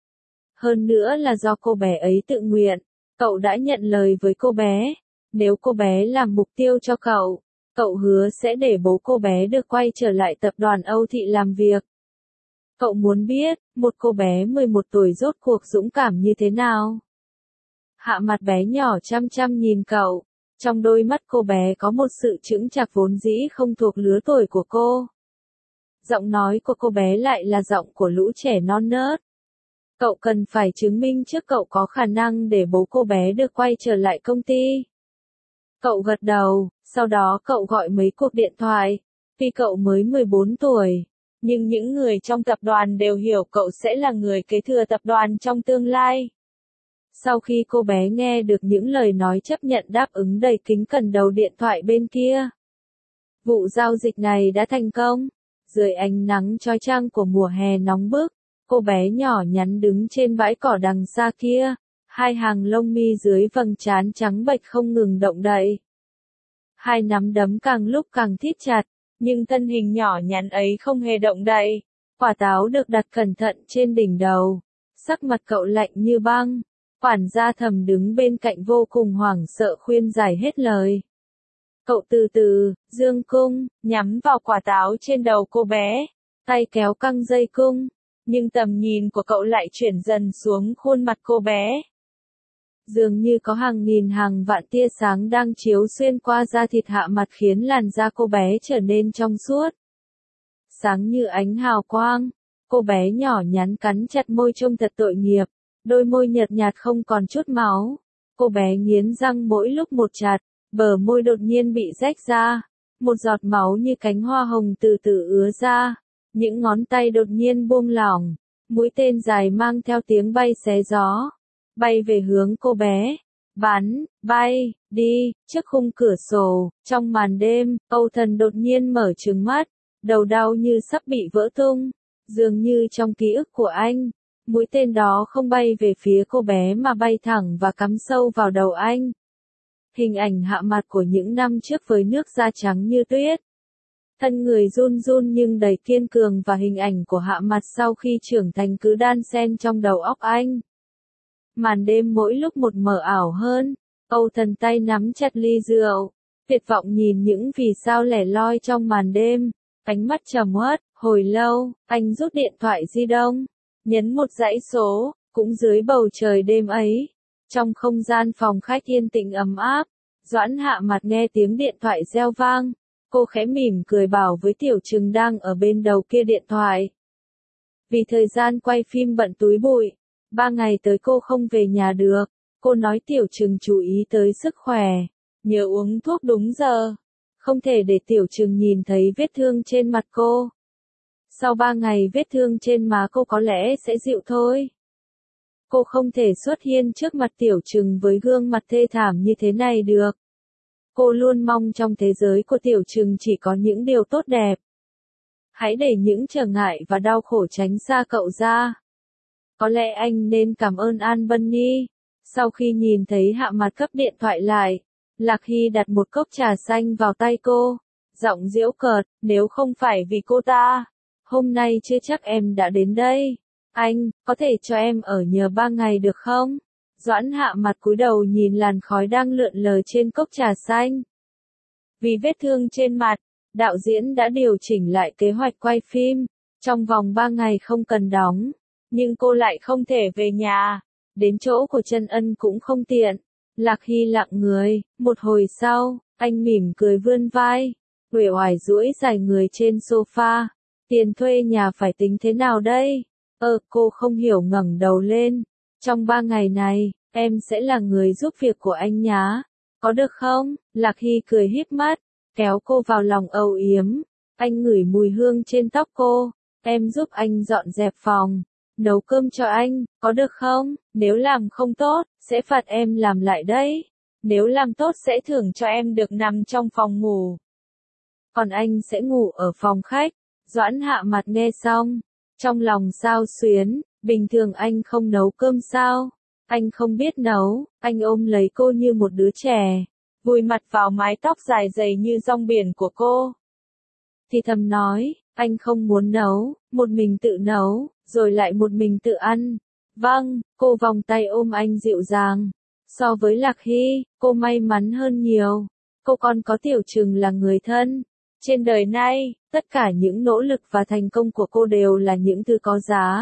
Hơn nữa là do cô bé ấy tự nguyện, cậu đã nhận lời với cô bé. Nếu cô bé làm mục tiêu cho cậu, cậu hứa sẽ để bố cô bé được quay trở lại tập đoàn Âu Thị làm việc. Cậu muốn biết, một cô bé 11 tuổi rốt cuộc dũng cảm như thế nào? Hạ Mặt bé nhỏ chăm chăm nhìn cậu. Trong đôi mắt cô bé có một sự chững chạc vốn dĩ không thuộc lứa tuổi của cô. Giọng nói của cô bé lại là giọng của lũ trẻ non nớt. Cậu cần phải chứng minh trước cậu có khả năng để bố cô bé được quay trở lại công ty. Cậu gật đầu, sau đó cậu gọi mấy cuộc điện thoại. Tuy cậu mới 14 tuổi, nhưng những người trong tập đoàn đều hiểu cậu sẽ là người kế thừa tập đoàn trong tương lai. Sau khi cô bé nghe được những lời nói chấp nhận đáp ứng đầy kính cẩn đầu điện thoại bên kia, vụ giao dịch này đã thành công. Dưới ánh nắng chói chang của mùa hè nóng bức, cô bé nhỏ nhắn đứng trên bãi cỏ đằng xa kia, hai hàng lông mi dưới vầng trán trắng bệch không ngừng động đậy. Hai nắm đấm càng lúc càng thít chặt, nhưng thân hình nhỏ nhắn ấy không hề động đậy. Quả táo được đặt cẩn thận trên đỉnh đầu, sắc mặt cậu lạnh như băng. Quản gia Thầm đứng bên cạnh vô cùng hoảng sợ khuyên giải hết lời. Cậu từ từ, dương cung, nhắm vào quả táo trên đầu cô bé, tay kéo căng dây cung, nhưng tầm nhìn của cậu lại chuyển dần xuống khuôn mặt cô bé. Dường như có hàng nghìn hàng vạn tia sáng đang chiếu xuyên qua da thịt hạ mặt khiến làn da cô bé trở nên trong suốt. Sáng như ánh hào quang, cô bé nhỏ nhắn cắn chặt môi trông thật tội nghiệp, đôi môi nhợt nhạt không còn chút máu. Cô bé nghiến răng mỗi lúc một chặt, bờ môi đột nhiên bị rách ra, một giọt máu như cánh hoa hồng từ từ ứa ra, những ngón tay đột nhiên buông lỏng, mũi tên dài mang theo tiếng bay xé gió, bay về hướng cô bé, bắn, bay, đi, trước khung cửa sổ, trong màn đêm, Âu Thần đột nhiên mở trừng mắt, đầu đau như sắp bị vỡ tung, dường như trong ký ức của anh, mũi tên đó không bay về phía cô bé mà bay thẳng và cắm sâu vào đầu anh. Hình ảnh hạ mặt của những năm trước với nước da trắng như tuyết. Thân người run run nhưng đầy kiên cường và hình ảnh của hạ mặt sau khi trưởng thành cứ đan xen trong đầu óc anh. Màn đêm mỗi lúc một mờ ảo hơn, Âu Thần tay nắm chặt ly rượu, tuyệt vọng nhìn những vì sao lẻ loi trong màn đêm, ánh mắt trầm uất, hồi lâu, anh rút điện thoại di động, nhấn một dãy số, cũng dưới bầu trời đêm ấy. Trong không gian phòng khách yên tĩnh ấm áp, Doãn Hạ Mặt nghe tiếng điện thoại reo vang, cô khẽ mỉm cười bảo với Tiểu Trừng đang ở bên đầu kia điện thoại. Vì thời gian quay phim bận túi bụi, 3 ngày tới cô không về nhà được, cô nói Tiểu Trừng chú ý tới sức khỏe, nhớ uống thuốc đúng giờ, không thể để Tiểu Trừng nhìn thấy vết thương trên mặt cô. Sau 3 ngày vết thương trên má cô có lẽ sẽ dịu thôi. Cô không thể xuất hiện trước mặt Tiểu Trừng với gương mặt thê thảm như thế này được. Cô luôn mong trong thế giới của Tiểu Trừng chỉ có những điều tốt đẹp. Hãy để những trở ngại và đau khổ tránh xa cậu ra. Có lẽ anh nên cảm ơn An Bunny. Sau khi nhìn thấy Hạ Mặt cấp điện thoại lại, Lạc Hy đặt một cốc trà xanh vào tay cô, giọng giễu cợt, nếu không phải vì cô ta, hôm nay chưa chắc em đã đến đây. Anh, có thể cho em ở nhờ 3 ngày được không? Doãn Hạ Mặt cúi đầu nhìn làn khói đang lượn lờ trên cốc trà xanh. Vì vết thương trên mặt, đạo diễn đã điều chỉnh lại kế hoạch quay phim, trong vòng 3 ngày không cần đóng, nhưng cô lại không thể về nhà, đến chỗ của Trân Ân cũng không tiện. Lạc Hy lặng người, một hồi sau, anh mỉm cười vươn vai, uể oải duỗi dài người trên sofa. Tiền thuê nhà phải tính thế nào đây? Cô không hiểu ngẩng đầu lên. Trong 3 ngày này, em sẽ là người giúp việc của anh nhá. Có được không? Lạc Hy cười híp mắt, kéo cô vào lòng âu yếm. Anh ngửi mùi hương trên tóc cô. Em giúp anh dọn dẹp phòng, nấu cơm cho anh, có được không? Nếu làm không tốt, sẽ phạt em làm lại đấy. Nếu làm tốt sẽ thưởng cho em được nằm trong phòng ngủ. Còn anh sẽ ngủ ở phòng khách. Doãn Hạ Mặt nghe xong, trong lòng xao xuyến, bình thường anh không nấu cơm sao? Anh không biết nấu, anh ôm lấy cô như một đứa trẻ, vùi mặt vào mái tóc dài dày như rong biển của cô. Thì thầm nói, anh không muốn nấu, một mình tự nấu, rồi lại một mình tự ăn. Vâng, cô vòng tay ôm anh dịu dàng. So với Lạc Hy, cô may mắn hơn nhiều. Cô còn có Tiểu Trừng là người thân. Trên đời này, tất cả những nỗ lực và thành công của cô đều là những thứ có giá.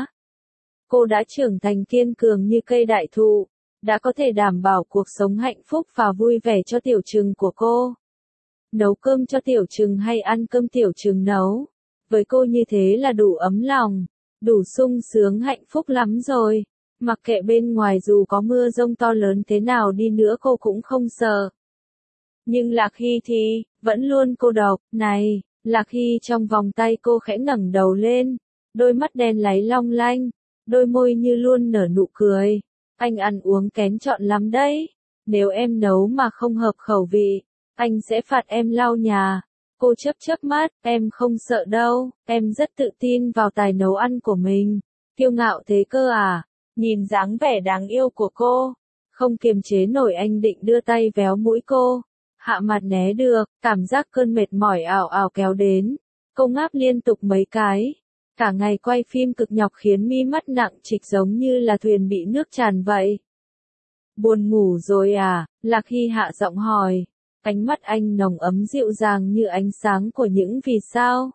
Cô đã trưởng thành kiên cường như cây đại thụ, đã có thể đảm bảo cuộc sống hạnh phúc và vui vẻ cho Tiểu Trừng của cô. Nấu cơm cho Tiểu Trừng hay ăn cơm Tiểu Trừng nấu, với cô như thế là đủ ấm lòng, đủ sung sướng hạnh phúc lắm rồi. Mặc kệ bên ngoài dù có mưa giông to lớn thế nào đi nữa cô cũng không sợ. Nhưng Lạc Hy thì, vẫn luôn cô độc, này, Lạc Hy trong vòng tay cô khẽ ngẩng đầu lên, đôi mắt đen láy long lanh, đôi môi như luôn nở nụ cười. Anh ăn uống kén chọn lắm đấy, nếu em nấu mà không hợp khẩu vị, anh sẽ phạt em lau nhà. Cô chớp chớp mắt, em không sợ đâu, em rất tự tin vào tài nấu ăn của mình. Kiêu ngạo thế cơ à? Nhìn dáng vẻ đáng yêu của cô, không kiềm chế nổi anh định đưa tay véo mũi cô. Hạ mặt né được, cảm giác cơn mệt mỏi ảo ảo kéo đến. Cô ngáp liên tục mấy cái. Cả ngày quay phim cực nhọc khiến mi mắt nặng trịch giống như là thuyền bị nước tràn vậy. Buồn ngủ rồi à? Lạc Hy hạ giọng hỏi. Ánh mắt anh nồng ấm dịu dàng như ánh sáng của những vì sao.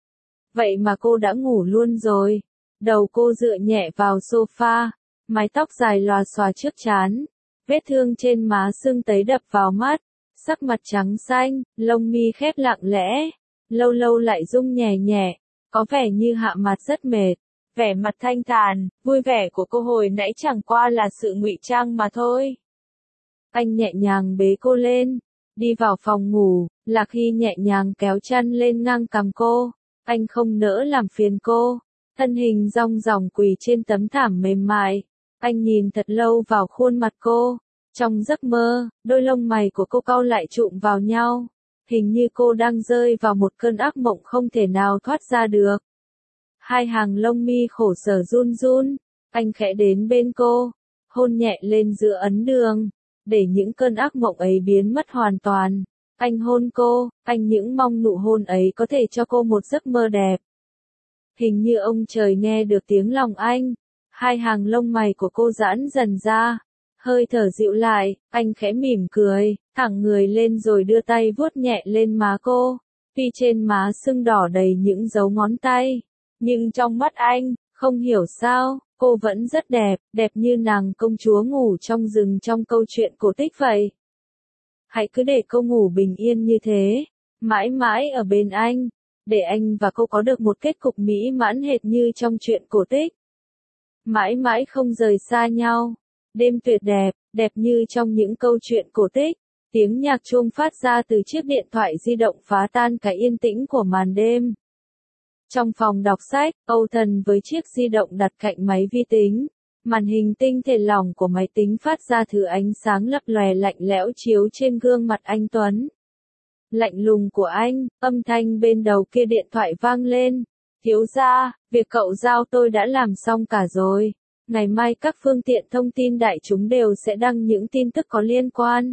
Vậy mà cô đã ngủ luôn rồi. Đầu cô dựa nhẹ vào sofa, mái tóc dài lòa xòa trước trán, vết thương trên má sưng tấy đập vào mắt, sắc mặt trắng xanh, lông mi khép lặng lẽ, lâu lâu lại rung nhẹ nhẹ, có vẻ như hạ mặt rất mệt. Vẻ mặt thanh thản, vui vẻ của cô hồi nãy chẳng qua là sự ngụy trang mà thôi. Anh nhẹ nhàng bế cô lên, đi vào phòng ngủ, Lạc Hy nhẹ nhàng kéo chăn lên ngang cằm cô, anh không nỡ làm phiền cô. Thân hình rong ròng quỳ trên tấm thảm mềm mại, anh nhìn thật lâu vào khuôn mặt cô. Trong giấc mơ, đôi lông mày của cô cau lại chụm vào nhau, hình như cô đang rơi vào một cơn ác mộng không thể nào thoát ra được. Hai hàng lông mi khổ sở run run, anh khẽ đến bên cô, hôn nhẹ lên giữa ấn đường, để những cơn ác mộng ấy biến mất hoàn toàn. Anh hôn cô, anh những mong nụ hôn ấy có thể cho cô một giấc mơ đẹp. Hình như ông trời nghe được tiếng lòng anh, hai hàng lông mày của cô giãn dần ra, hơi thở dịu lại, anh khẽ mỉm cười, thẳng người lên rồi đưa tay vuốt nhẹ lên má cô. Tuy trên má sưng đỏ đầy những dấu ngón tay, nhưng trong mắt anh, không hiểu sao, cô vẫn rất đẹp, đẹp như nàng công chúa ngủ trong rừng trong câu chuyện cổ tích vậy. Hãy cứ để cô ngủ bình yên như thế, mãi mãi ở bên anh, để anh và cô có được một kết cục mỹ mãn hệt như trong chuyện cổ tích. Mãi mãi không rời xa nhau. Đêm tuyệt đẹp, đẹp như trong những câu chuyện cổ tích. Tiếng nhạc chuông phát ra từ chiếc điện thoại di động phá tan cái yên tĩnh của màn đêm. Trong phòng đọc sách, Âu Thần với chiếc di động đặt cạnh máy vi tính. Màn hình tinh thể lỏng của máy tính phát ra thứ ánh sáng lập lòe lạnh lẽo chiếu trên gương mặt anh Tuấn. Lạnh lùng của anh, âm thanh bên đầu kia điện thoại vang lên. Thiếu gia, việc cậu giao tôi đã làm xong cả rồi. Ngày mai các phương tiện thông tin đại chúng đều sẽ đăng những tin tức có liên quan.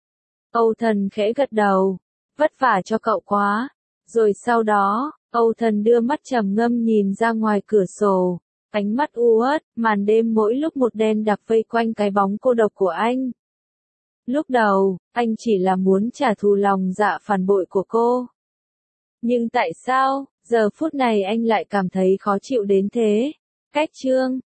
Âu Thần khẽ gật đầu. Vất vả cho cậu quá. Rồi sau đó, Âu Thần đưa mắt trầm ngâm nhìn ra ngoài cửa sổ. Ánh mắt u uất, màn đêm mỗi lúc một đen đặc vây quanh cái bóng cô độc của anh. Lúc đầu, anh chỉ là muốn trả thù lòng dạ phản bội của cô. Nhưng tại sao, giờ phút này anh lại cảm thấy khó chịu đến thế? Cách chương